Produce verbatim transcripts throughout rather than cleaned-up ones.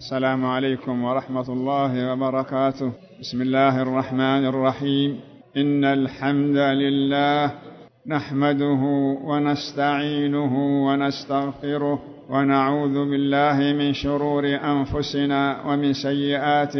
السلام عليكم ورحمة الله وبركاته. بسم الله الرحمن الرحيم. إن الحمد لله نحمده ونستعينه ونستغفره ونعوذ بالله من شرور أنفسنا ومن سيئات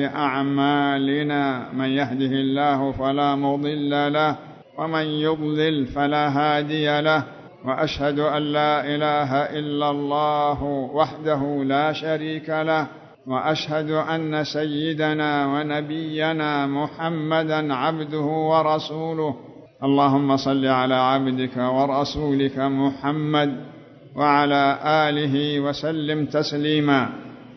أعمالنا. من يهده الله فلا مضل له ومن يضلل فلا هادي له، وأشهد أن لا إله إلا الله وحده لا شريك له، وأشهد أن سيدنا ونبينا محمدا عبده ورسوله. اللهم صل على عبدك ورسولك محمد وعلى آله وسلم تسليما.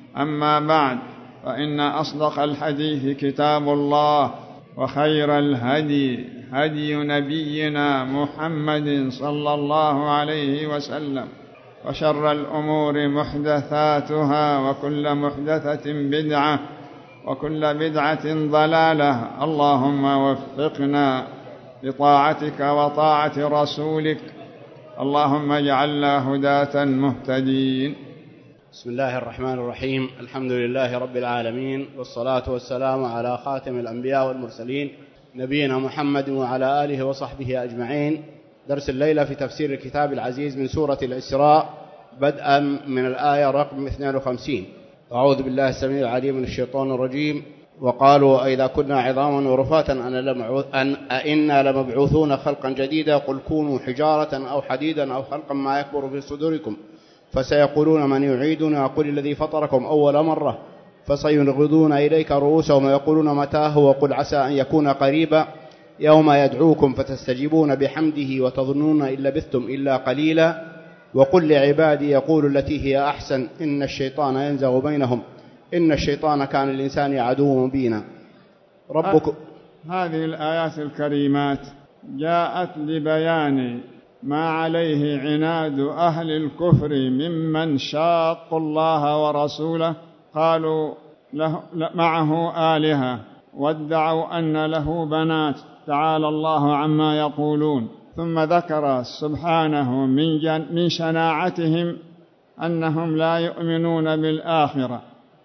أما بعد، فإن أصدق الحديث كتاب الله، وخير الهدي هدي نبينا محمد صلى الله عليه وسلم، وشر الأمور محدثاتها، وكل محدثة بدعة، وكل بدعة ضلالة. اللهم وفقنا لطاعتك وطاعة رسولك، اللهم اجعلنا هداة مهتدين. بسم الله الرحمن الرحيم. الحمد لله رب العالمين، والصلاة والسلام على خاتم الأنبياء والمرسلين نبينا محمد وعلى آله وصحبه أجمعين. درس الليلة في تفسير الكتاب العزيز من سورة الإسراء، بدءا من الآية رقم اثنين وخمسين. أعوذ بالله السميع العليم من الشيطان الرجيم. وقالوا أئذا كنا عظاما ورفاتا أن أئنا لمبعوثون خلقا جديدا قل كونوا حجارة أو حديدا أو خلقا ما يكبر في صدوركم فسيقولون من يعيدنا قل الذي فطركم أول مرة فسينغضون إليك رؤوسهم ويقولون متاه وقل عسى أن يكون قريبا يوم يدعوكم فتستجيبون بحمده وتظنون إن لبثتم إلا قليلا وقل لعبادي يقولوا التي هي أحسن إن الشيطان ينزغ بينهم إن الشيطان كان للإنسان عدوا مبينا. ربكم. هذه الآيات الكريمات جاءت لبيان ما عليه عناد أهل الكفر ممن شاقوا الله ورسوله، قالوا له معه آلهة وادعوا أن له بنات، تعالى الله عما يقولون. ثم ذكر سبحانه من, من شناعتهم أنهم لا يؤمنون بالآخرة،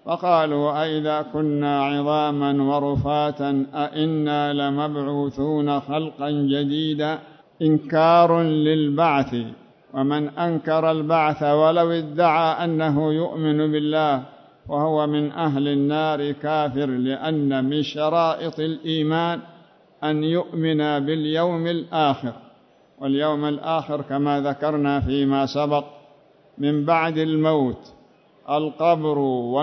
فقالوا أئذا كنا عظاما ورفاتا أئنا لمبعوثون خلقا جديدا، إنكار للبعث. ومن أنكر البعث ولو ادعى أنه يؤمن بالله وهو من أهل النار كافر، لأن من شرائط الإيمان أن يؤمن باليوم الآخر. واليوم الآخر كما ذكرنا فيما سبق من بعد الموت القبر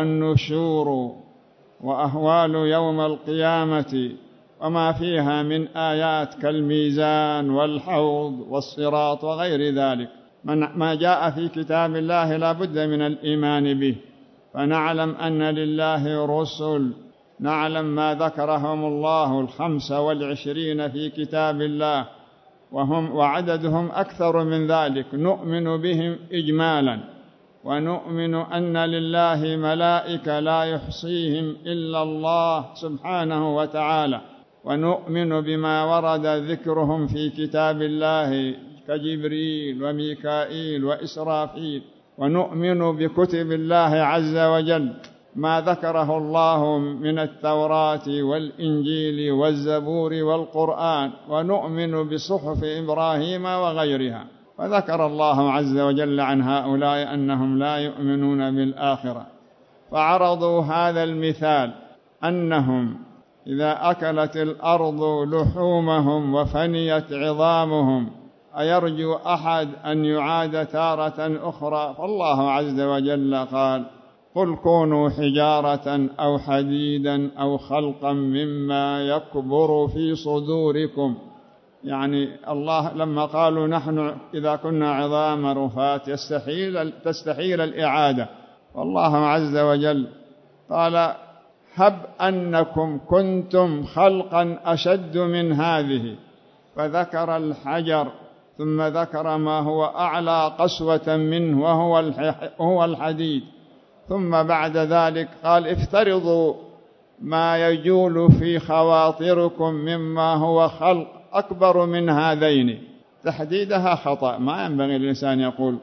والنشور وأهوال يوم القيامة وما فيها من آيات كالميزان والحوض والصراط وغير ذلك. ما جاء في كتاب الله لا بد من الإيمان به. فنعلم أن لله رسل، نعلم ما ذكرهم الله الخمسة والعشرين في كتاب الله، وهم وعددهم أكثر من ذلك، نؤمن بهم إجمالا، ونؤمن أن لله ملائكة لا يحصيهم إلا الله سبحانه وتعالى، ونؤمن بما ورد ذكرهم في كتاب الله كجبريل وميكائيل وإسرافيل، ونؤمن بكتب الله عز وجل ما ذكره الله من التوراة والإنجيل والزبور والقرآن، ونؤمن بصحف إبراهيم وغيرها. فذكر الله عز وجل عن هؤلاء أنهم لا يؤمنون بالآخرة، فعرضوا هذا المثال أنهم إذا أكلت الأرض لحومهم وفنيت عظامهم أيرجو أحد أن يعاد تارة أخرى؟ فالله عز وجل قال قل كونوا حجارة أو حديدا أو خلقا مما يكبر في صدوركم. يعني الله لما قالوا نحن إذا كنا عظام رفات يستحيل تستحيل الإعادة، والله عز وجل قال هب أنكم كنتم خلقا أشد من هذه، فذكر الحجر ثم ذكر ما هو أعلى قسوة منه وهو الحديد، ثم بعد ذلك قال افترضوا ما يجول في خواطركم مما هو خلق أكبر من هذين. تحديدها خطأ، ما ينبغي الإنسان يقول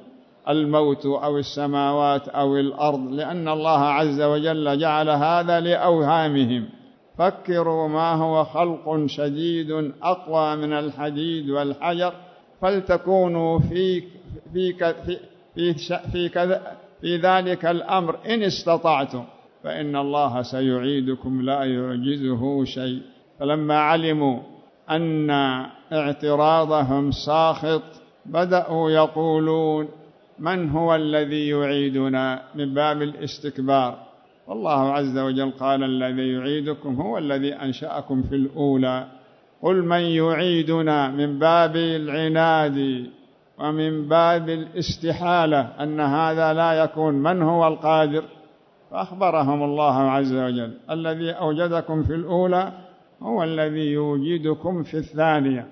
الموت أو السماوات أو الأرض، لأن الله عز وجل جعل هذا لأوهامهم. فكروا ما هو خلق شديد أقوى من الحديد والحجر، فلتكونوا في في في في, في, كذا في ذلك الأمر إن استطعتم، فإن الله سيعيدكم لا يعجزه شيء. فلما علموا أن اعتراضهم ساخط بدأوا يقولون من هو الذي يعيدنا، من باب الاستكبار. والله عز وجل قال الذي يعيدكم هو الذي أنشأكم في الأولى. قل من يعيدنا، من باب العناد ومن باب الاستحالة أن هذا لا يكون. من هو القادر؟ فأخبرهم الله عز وجل الذي أوجدكم في الأولى هو الذي يوجدكم في الثانية.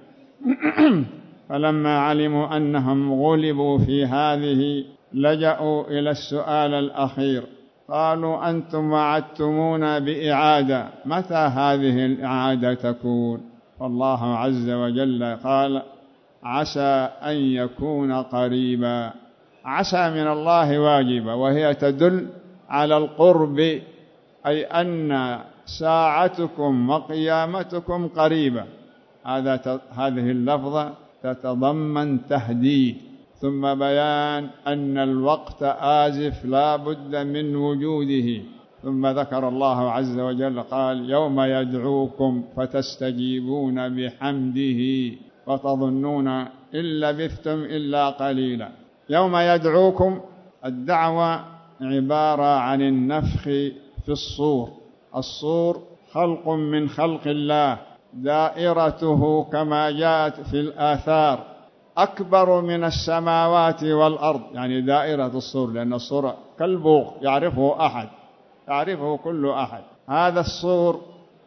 فلما علموا أنهم غلبوا في هذه لجأوا إلى السؤال الأخير، قالوا أنتم وعدتمونا بإعادة، متى هذه الإعادة تكون؟ فالله عز وجل قال عسى أن يكون قريبا. عسى من الله واجبة، وهي تدل على القرب، أي أن ساعتكم وقيامتكم قريبة. هذا هذه اللفظة تتضمن تهديد ثم بيان أن الوقت آزف لا بد من وجوده. ثم ذكر الله عز وجل قال يوم يدعوكم فتستجيبون بحمده وتظنون إن لبثتم إلا قليلا. يوم يدعوكم، الدعوة عبارة عن النفخ في الصور. الصور خلق من خلق الله، دائرته كما جاءت في الآثار أكبر من السماوات والأرض، يعني دائرة الصور، لأن الصور كالبوق يعرفه أحد، يعرفه كل أحد. هذا الصور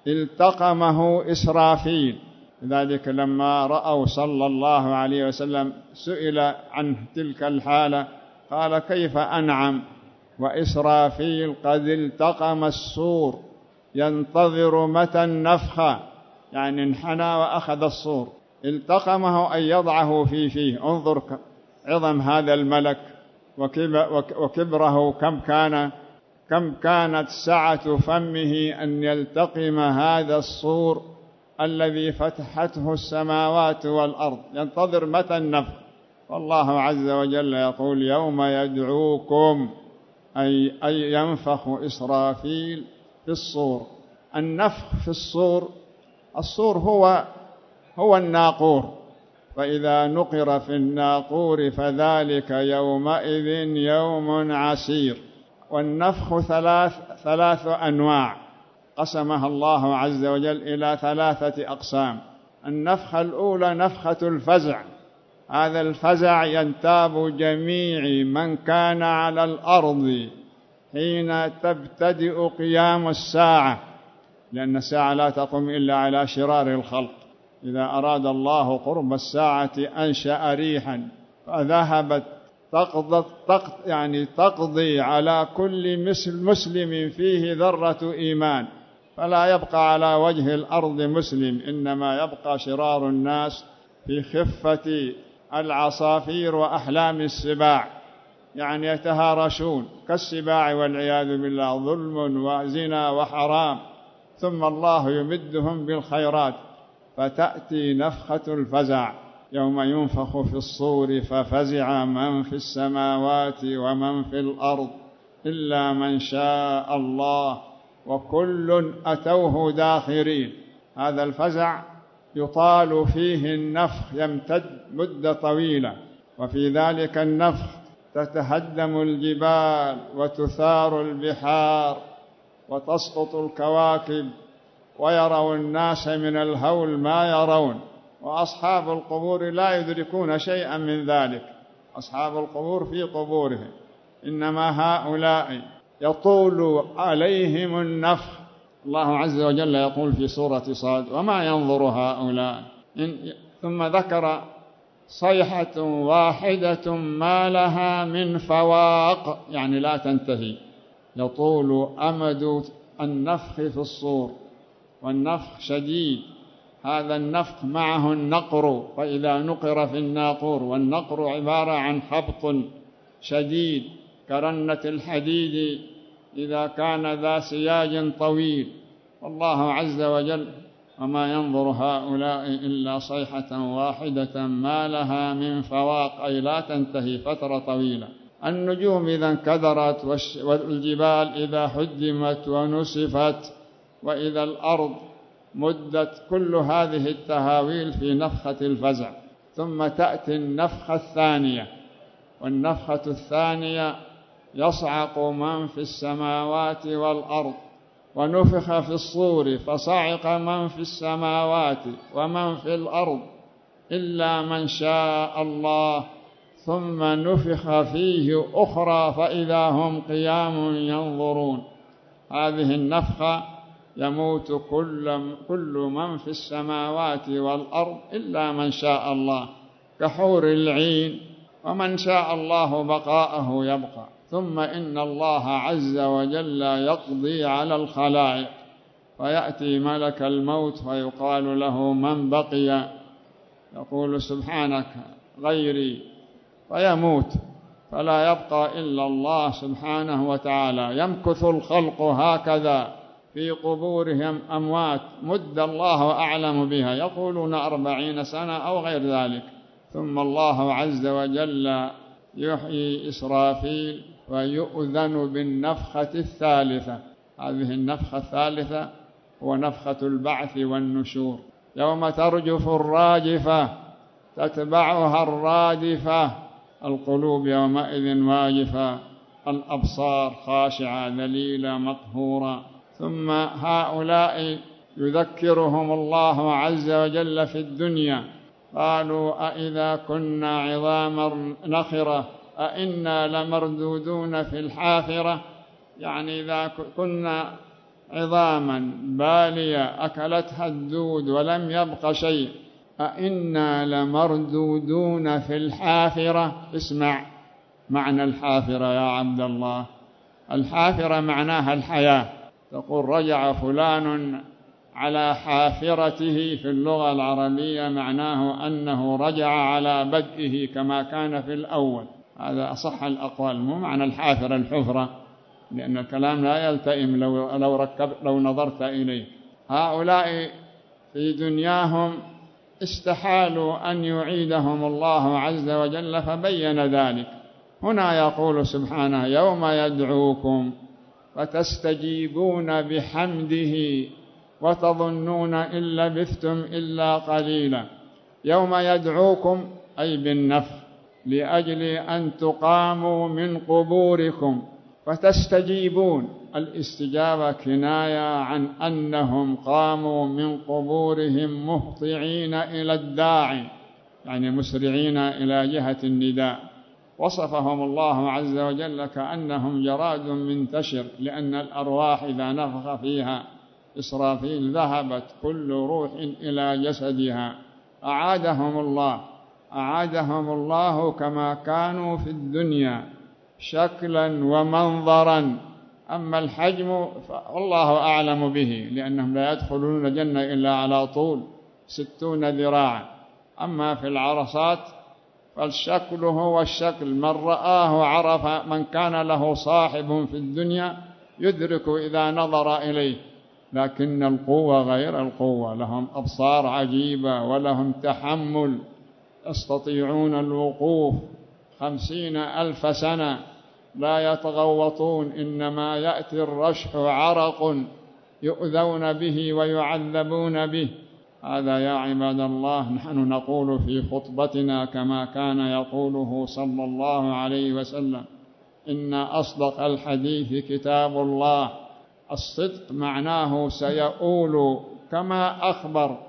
التقمه إسرافيل، لذلك لما رأوا صلى الله عليه وسلم سئل عن تلك الحالة قال كيف أنعم وإسرافيل قد التقم الصور ينتظر متى النفخة، يعني انحنى وأخذ الصور، التقمه أن يضعه في فيه. انظر عظم هذا الملك وكبره، كم كان كم كانت سعة فمه أن يلتقم هذا الصور الذي فتحته السماوات والأرض، ينتظر متى النفخ. والله عز وجل يقول يوم يدعوكم، أي, أي ينفخ إسرافيل في الصور. النفخ في الصور، الصور هو هو الناقور، فإذا نقر في الناقور فذلك يومئذ يوم عسير. والنفخ ثلاث ثلاث أنواع قسمها الله عز وجل إلى ثلاثة أقسام. النفخة الأولى نفخة الفزع، هذا الفزع ينتاب جميع من كان على الأرض حين تبتدئ قيام الساعة، لأن الساعة لا تقوم إلا على شرار الخلق. إذا أراد الله قرب الساعة أنشأ ريحا فذهبت تقضي, تقضي, يعني تقضي على كل مسلم فيه ذرة إيمان، فلا يبقى على وجه الأرض مسلم، إنما يبقى شرار الناس في خفة العصافير وأحلام السباع، يعني يتهارشون كالسباع والعياذ بالله، ظلم وزنا وحرام، ثم الله يمدهم بالخيرات. فتأتي نفخة الفزع يوم ينفخ في الصور ففزع من في السماوات ومن في الأرض إلا من شاء الله وكل أتوه داخرين. هذا الفزع يطال فيه النفخ، يمتد مدة طويلة، وفي ذلك النفخ تتهدم الجبال وتثار البحار وتسقط الكواكب، ويروا الناس من الهول ما يرون، وأصحاب القبور لا يدركون شيئا من ذلك. أصحاب القبور في قبورهم، إنما هؤلاء يطول عليهم النفخ. الله عز وجل يقول في سورة صاد وما ينظر هؤلاء، ثم ذكر صيحة واحدة ما لها من فواق، يعني لا تنتهي، يطول أمد النفخ في الصور، والنفخ شديد. هذا النفخ معه النقر، فإذا نقر في الناقور، والنقر عبارة عن حبط شديد كرنة الحديد إذا كان ذا سياج طويل. والله عز وجل وما ينظر هؤلاء إلا صيحة واحدة ما لها من فواق، أي لا تنتهي فترة طويلة. النجوم إذا انكدرت، والجبال إذا هدمت ونسفت، وإذا الأرض مدت، كل هذه التهاويل في نفخة الفزع. ثم تأتي النفخة الثانية، والنفخة الثانية يصعق من في السماوات والأرض، ونفخ في الصور فصعق من في السماوات ومن في الأرض إلا من شاء الله، ثم نفخ فيه أخرى فإذا هم قيام ينظرون. هذه النفخة يموت كل, كل من في السماوات والأرض إلا من شاء الله كحور العين، ومن شاء الله بقاءه يبقى. ثم إن الله عز وجل يقضي على الخلائق، فيأتي ملك الموت فيقال له من بقي، يقول سبحانك غيري، فيموت، فلا يبقى إلا الله سبحانه وتعالى. يمكث الخلق هكذا في قبورهم أموات مد الله أعلم بها، يقولون أربعين سنة أو غير ذلك. ثم الله عز وجل يحيي إسرافيل ويؤذن بالنفخة الثالثة. هذه النفخة الثالثة هو نفخة البعث والنشور. يوم ترجف الراجفة تتبعها الرادفة، القلوب يومئذ واجفة، الأبصار خاشعة ذليلة مقهورة. ثم هؤلاء يذكرهم الله عز وجل في الدنيا، قالوا أئذا كنا عظاما نخرة أئنا لمردودون في الحافرة، يعني إذا كنا عظاما بالية أكلتها الدود ولم يبق شيء، أئنا لمردودون في الحافرة. اسمع معنى الحافرة يا عبد الله. الحافرة معناها الحياة. تقول رجع فلان على حافرته في اللغة العربية، معناه أنه رجع على بدئه كما كان في الأول. هذا أصح الأقوال، مو معنى الحافرة الحفرة، لأن الكلام لا يلتئم لو, لو, ركب لو نظرت إليه. هؤلاء في دنياهم استحالوا أن يعيدهم الله عز وجل، فبين ذلك. هنا يقول سبحانه يوم يدعوكم فتستجيبون بحمده وتظنون إن لبثتم إلا قليلا. يوم يدعوكم أي بالنفخ لأجل أن تقاموا من قبوركم، فتستجيبون. الاستجابة كناية عن أنهم قاموا من قبورهم مهطعين إلى الداعي، يعني مسرعين إلى جهة النداء. وصفهم الله عز وجل كأنهم جراد منتشر، لأن الأرواح إذا نفخ فيها إسرافيل ذهبت كل روح إلى جسدها. أعادهم الله أعادهم الله كما كانوا في الدنيا شكلا ومنظرا. أما الحجم فالله أعلم به، لأنهم لا يدخلون الجنة إلا على طول ستون ذراعا. أما في العرصات فالشكل هو الشكل، من رآه عرف، من كان له صاحب في الدنيا يدرك إذا نظر إليه. لكن القوة غير القوة، لهم أبصار عجيبة ولهم تحمل، يستطيعون الوقوف خمسين ألف سنة لا يتغوطون، إنما يأتي الرشح عرق يؤذون به ويعذبون به. هذا يا عباد الله نحن نقول في خطبتنا كما كان يقوله صلى الله عليه وسلم: إن أصدق الحديث كتاب الله. الصدق معناه سيؤول كما أخبر،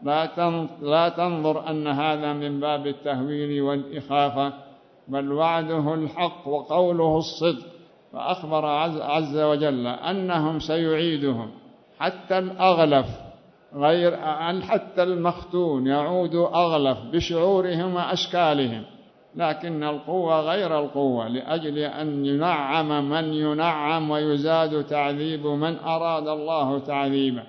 لا تنظر أن هذا من باب التهويل والإخافة، بل وعده الحق وقوله الصدق. فأخبر عز وجل أنهم سيعيدهم، حتى الأغلف غير حتى المختون يعود أغلف بشعورهم وأشكالهم، لكن القوة غير القوة، لأجل أن ينعم من ينعم ويزاد تعذيب من أراد الله تعذيبه.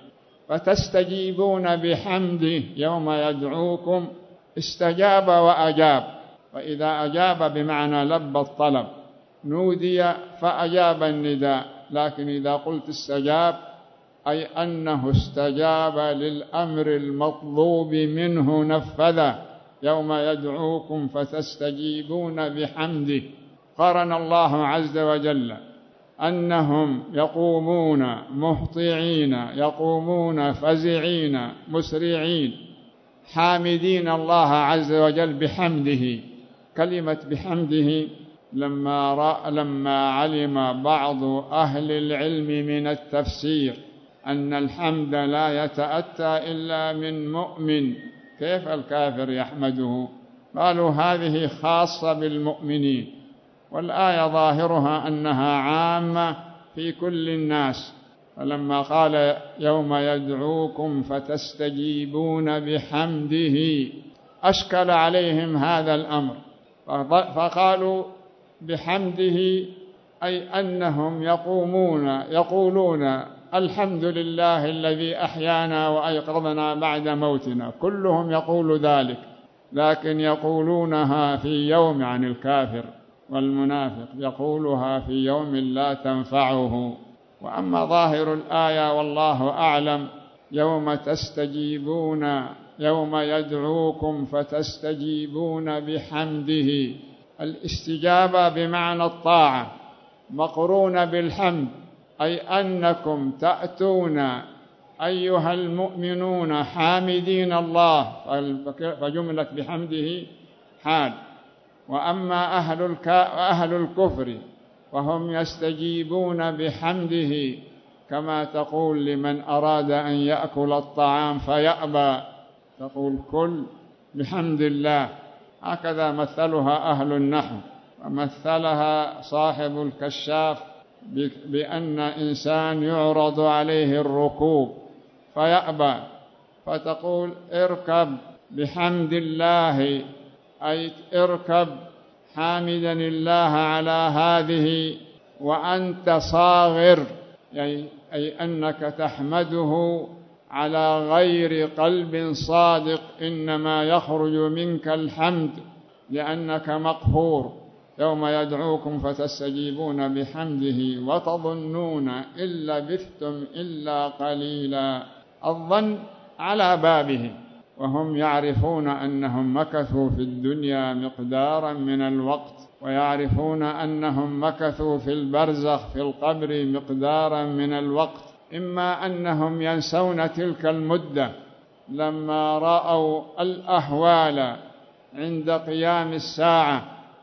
فتستجيبون بحمده يوم يدعوكم، استجاب وأجاب. فإذا أجاب بمعنى لبى الطلب، نودي فأجاب النداء. لكن إذا قلت استجاب أي أنه استجاب للأمر المطلوب منه نفذه، يوم يدعوكم فتستجيبون بحمده. قرن الله عز وجل أنهم يقومون مهطعين، يقومون فزعين مسرعين حامدين الله عز وجل بحمده. كلمة بحمده لما رأى لما علم بعض أهل العلم من التفسير أن الحمد لا يتأتى إلا من مؤمن، كيف الكافر يحمده؟ قالوا هذه خاصة بالمؤمنين، والآية ظاهرها أنها عامة في كل الناس. فلما قال يوم يدعوكم فتستجيبون بحمده أشكل عليهم هذا الأمر، فقالوا بحمده أي أنهم يقومون يقولون الحمد لله الذي أحيانا وأيقظنا بعد موتنا. كلهم يقول ذلك، لكن يقولونها في يوم، عن الكافر والمنافق يقولها في يوم لا تنفعه. وأما ظاهر الآية والله أعلم يوم تستجيبون، يوم يدعوكم فتستجيبون بحمده، الاستجابة بمعنى الطاعة مقرونة بالحمد، أي أنكم تأتون أيها المؤمنون حامدين الله، فجملة بحمده حال. وأما أهل, أهل الكفر وهم يستجيبون بحمده، كما تقول لمن أراد أن يأكل الطعام فيأبى، تقول كل بحمد الله. هكذا مثلها أهل النحو، ومثلها صاحب الكشاف بأن إنسان يعرض عليه الركوب فيأبى، فتقول اركب بحمد الله، أي اركب حامدا الله على هذه وأنت صاغر، أي أنك تحمده على غير قلب صادق، إنما يخرج منك الحمد لأنك مقهور. يوم يدعوكم فتستجيبون بحمده وتظنون إن لبثتم إلا قليلا. الظن على بابه، وهم يعرفون أنهم مكثوا في الدنيا مقدارا من الوقت، ويعرفون أنهم مكثوا في البرزخ في القبر مقدارا من الوقت. إما أنهم ينسون تلك المدة لما رأوا الأهوال عند قيام الساعة،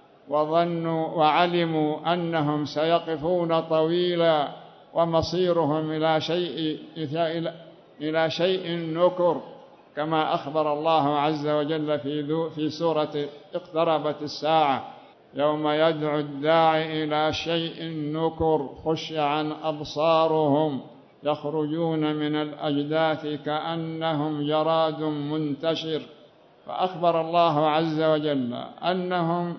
وظنوا وعلموا أنهم سيقفون طويلا ومصيرهم إلى شيء إلى شيء نكر، كما أخبر الله عز وجل في في سورة اقتربت الساعة يوم يدعو الداعي إلى شيء نكر خش عن أبصارهم يخرجون من الأجداث كأنهم جراد منتشر. فأخبر الله عز وجل أنهم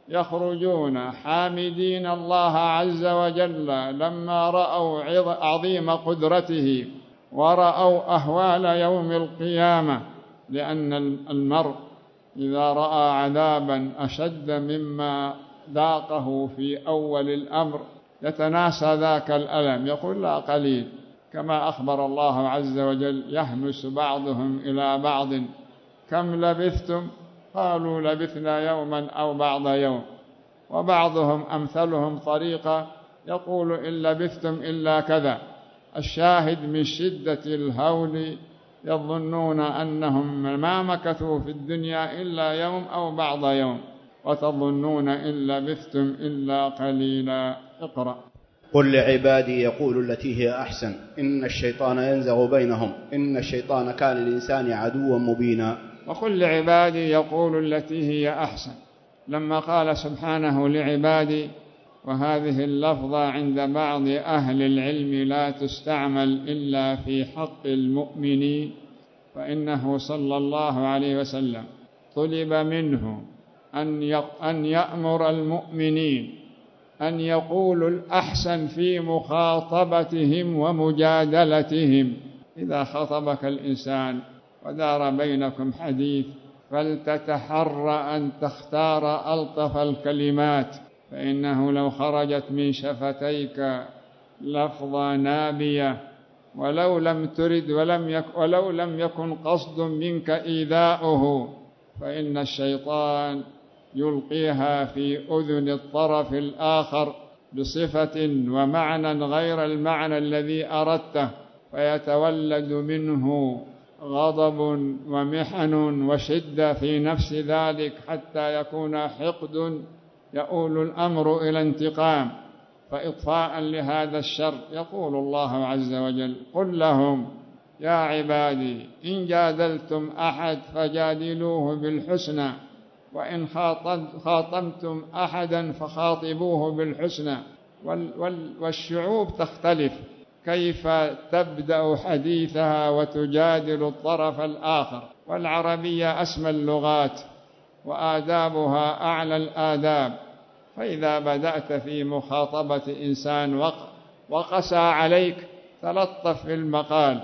يخرجون حامدين الله عز وجل لما رأوا عظيم قدرته ورأوا أهوال يوم القيامة، لأن المرء إذا رأى عذابا أشد مما ذاقه في أول الأمر يتناسى ذاك الألم، يقول لا قليل، كما أخبر الله عز وجل يهمس بعضهم إلى بعض كم لبثتم؟ قالوا لبثنا يوما أو بعض يوم. وبعضهم أمثلهم طريقة يقول إن لبثتم إلا كذا. الشاهد من شدة الهول يظنون أنهم ما مكثوا في الدنيا إلا يوم أو بعض يوم، وتظنون إن لبثتم إلا قليلا. اقرأ. قل لعبادي يقولوا التي هي أحسن إن الشيطان ينزغ بينهم إن الشيطان كان للإنسان عدوا مبينا. وقل لعبادي يقول التي هي أحسن، لما قال سبحانه لعبادي، وهذه اللفظة عند بعض أهل العلم لا تستعمل إلا في حق المؤمنين، فإنه صلى الله عليه وسلم طلب منه أن يأمر المؤمنين أن يقولوا الأحسن في مخاطبتهم ومجادلتهم. إذا خطبك الإنسان ودار بينكم حديث فلتتحرى أن تختار ألطف الكلمات، فإنه لو خرجت من شفتيك لفظة نابية ولو لم ترد ولم يك ولو لم يكن قصد منك إيذاؤه، فإن الشيطان يلقيها في أذن الطرف الآخر بصفة ومعنى غير المعنى الذي أردته، فيتولد منه غضب ومحن وشدة في نفس ذلك حتى يكون حقد يؤول الأمر إلى انتقام. فإطفاء لهذا الشر يقول الله عز وجل: قل لهم يا عبادي إن جادلتم أحد فجادلوه بالحسنى وإن خاطبتم أحدا فخاطبوه بالحسنى. والشعوب تختلف كيف تبدأ حديثها وتجادل الطرف الآخر، والعربية أسمى اللغات وآدابها أعلى الآداب، فإذا بدأت في مخاطبة إنسان وقسى عليك تلطف في المقال،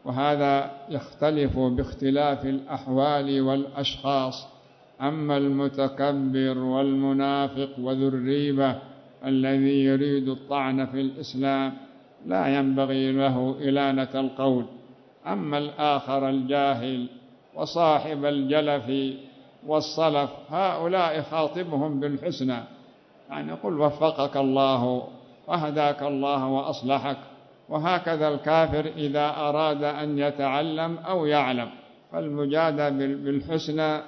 وهذا يختلف باختلاف الأحوال والأشخاص. أما المتكبر والمنافق وذو الريبة الذي يريد الطعن في الإسلام لا ينبغي له إلانة القول. أما الآخر الجاهل وصاحب الجلف والصلف هؤلاء خاطبهم بالحسنى، يعني قل وفقك الله وهداك الله وأصلحك. وهكذا الكافر إذا أراد أن يتعلم أو يعلم، فالمجادلة بالحسنى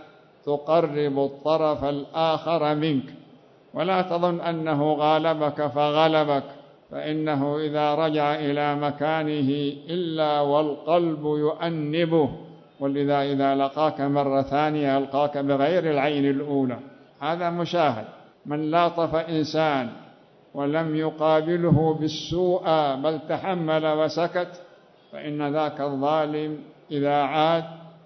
تقرب الطرف الآخر منك، ولا تظن أنه غالبك فغلبك، فإنه إذا رجع إلى مكانه إلا والقلب يؤنبه، ولذا إذا لقاك مرة ثانية ألقاك بغير العين الأولى. هذا مشاهد. من لاطف إنسان ولم يقابله بالسوء بل تحمل وسكت، فإن ذاك الظالم إذا عاد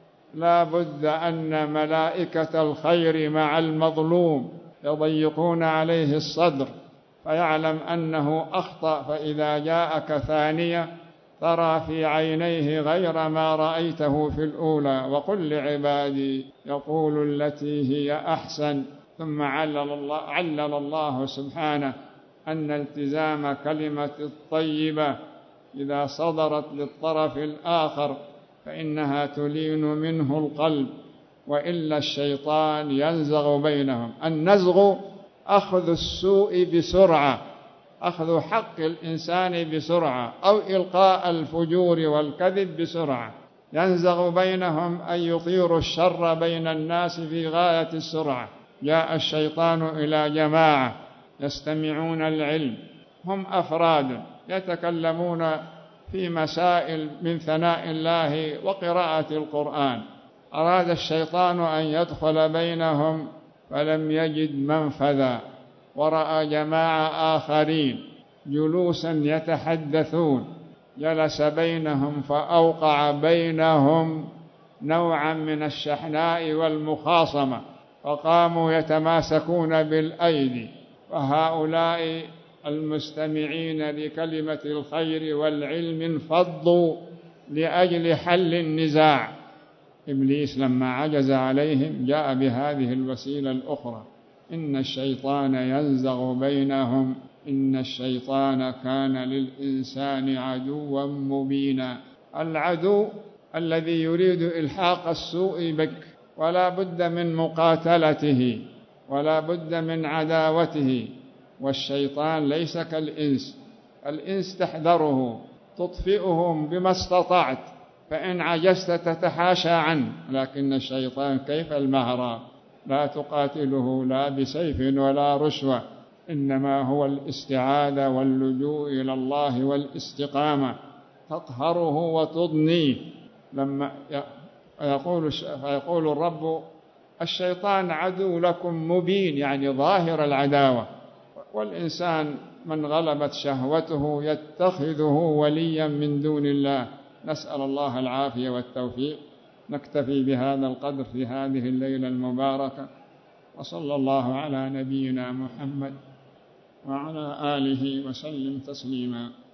لا بد أن ملائكة الخير مع المظلوم يضيقون عليه الصدر فيعلم أنه أخطأ، فإذا جاءك ثانية ترى في عينيه غير ما رأيته في الأولى. وقل لعبادي يقول التي هي أحسن. ثم علل الله, علل الله سبحانه أن التزام كلمة الطيبة إذا صدرت للطرف الآخر فإنها تلين منه القلب، وإلا الشيطان ينزغ بينهم. النزغ أخذ السوء بسرعة، أخذ حق الإنسان بسرعة، أو إلقاء الفجور والكذب بسرعة. ينزغ بينهم أن يطير الشر بين الناس في غاية السرعة. جاء الشيطان إلى جماعة يستمعون العلم، هم أفراد يتكلمون في مسائل من ثناء الله وقراءة القرآن. أراد الشيطان أن يدخل بينهم فلم يجد منفذا، ورأى جماعة آخرين جلوسا يتحدثون، جلس بينهم فأوقع بينهم نوعا من الشحناء والمخاصمة، فقاموا يتماسكون بالأيدي. فهؤلاء المستمعين لكلمة الخير والعلم انفضوا لأجل حل النزاع. إبليس لما عجز عليهم جاء بهذه الوسيلة الأخرى: إن الشيطان ينزغ بينهم إن الشيطان كان للإنسان عدوا مبينا. العدو الذي يريد إلحاق السوء بك، ولا بد من مقاتلته ولا بد من عداوته. والشيطان ليس كالإنس، الإنس تحذره تطفئهم بما استطعت، فإن عجزت تتحاشى عنه، لكن الشيطان كيف المهرب، لا تقاتله لا بسيف ولا رشوة، إنما هو الاستعاذة واللجوء إلى الله والاستقامة، تقهره وتضنيه. لما يقول فيقول الرب: الشيطان عدو لكم مبين، يعني ظاهر العداوة. والإنسان من غلبت شهوته يتخذه وليا من دون الله. نسأل الله العافية والتوفيق. نكتفي بهذا القدر في هذه الليلة المباركة، وصلى الله على نبينا محمد وعلى آله وسلم تسليما.